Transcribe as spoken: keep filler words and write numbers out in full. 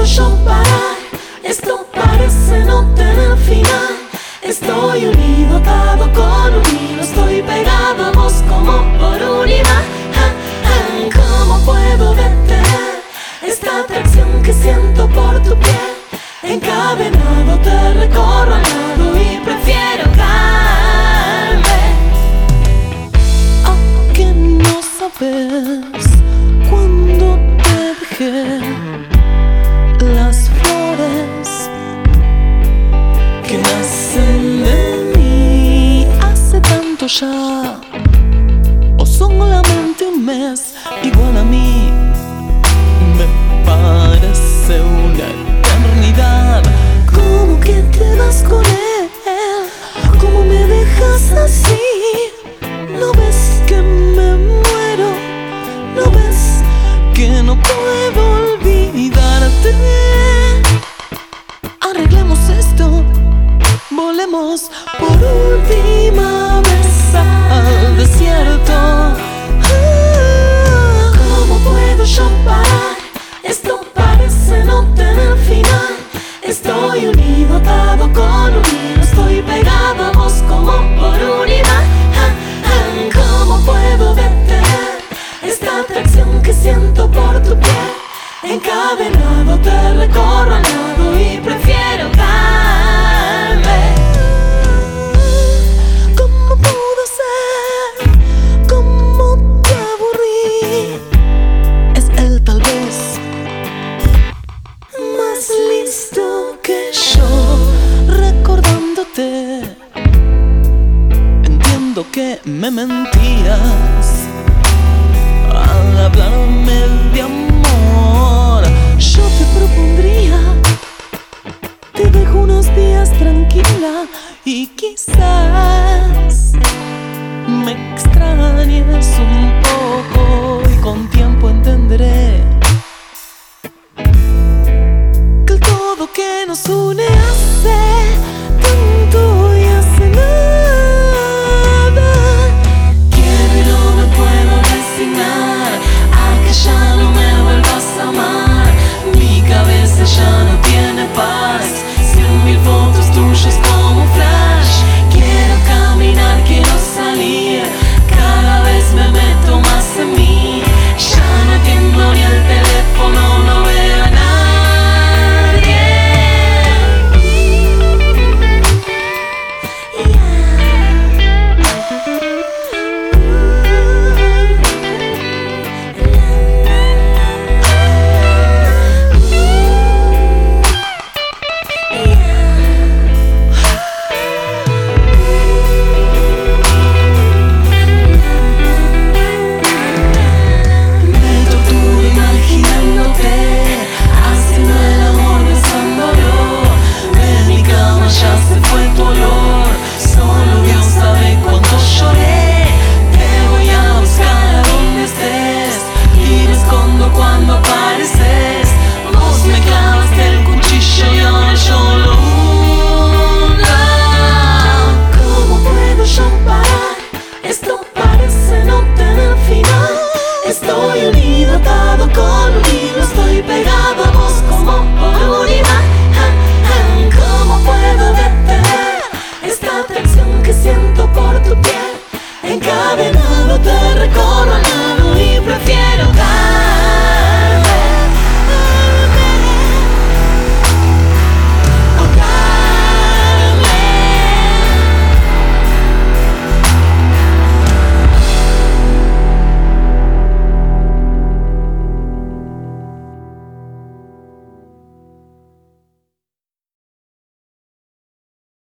puedo yo parar? Esto parece no tener final. Estoy unido, atado con un hilo. Estoy pegado a vos como por un imán. ¿Cómo puedo detener esta atracción que siento por tu piel? Encadenado te recorro al lado y prefiero caerme. ¿A que no sabes cuando te dejé las flores que nacen de mí hace tanto ya? O solamente un mes, igual a mí me parece una eternidad. ¿Cómo que te vas con él? ¿Cómo me dejas así? ¿No ves que me muero? ¿No ves que no puedo olvidarte? Arreglemos esto, volemos por última vez al desierto. ¿Cómo puedo yo parar? Esto parece no tener final. Estoy unido, atado con un hilo. Estoy pegado a vos como por un imán. ¿Cómo puedo detener esta atracción que siento por tu piel? Encadenado te recorro al lado y prefiero caerme. ¿Cómo pudo ser? ¿Cómo te aburrí? Es él tal vez más listo que yo, recordándote. Entiendo que me mentías al hablarme de amor. Yo te propondría, te dejo unos días tranquila y quizás me extrañes un poco y con tiempo entenderé que el todo que nos une hace tanto y hace nada. Quiero y no me puedo resignar a que ya no me vuelvas a amar. Mi cabeza ya no tiene paz. Cien mil fotos tuyas como un flash. Quiero caminar, quiero salir. Cada vez me meto más en mí. Ya no atiendo ni el teléfono, no veo a nadie. Me torturo imaginándote, haciendo el amor besándolo. De mi cama ya se fue tu olor. Solo Dios sabe cuánto lloré. Te voy a buscar a donde estés y me escondo cuando apareces. Vos me clavaste el cuchillo y ahora yo lo hundo. ¿Cómo puedo yo parar? Esto parece no tener final. Estoy unido, atado con un hilo. Estoy pegado a vos como por un imán. ¿Cómo puedo detener esta atracción que siento por tu piel? Encadenado te recorro al lado.